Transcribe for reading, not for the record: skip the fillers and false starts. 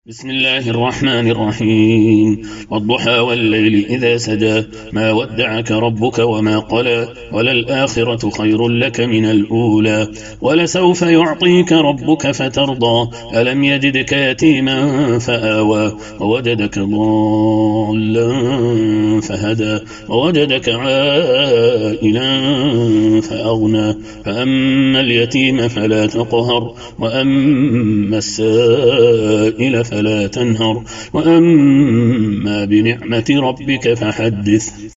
بسم الله الرحمن الرحيم والضحى والليل إذا سجى ما ودعك ربك وما قلى وللآخرة خير لك من الأولى ولسوف يعطيك ربك فترضى ألم يجدك يتيما فآوى ووجدك ضالا فهدى ووجدك عائلا فأغنى فأما اليتيم فلا تقهر وأما السائل فلا تنهر وأما بنعمة ربك فحدث.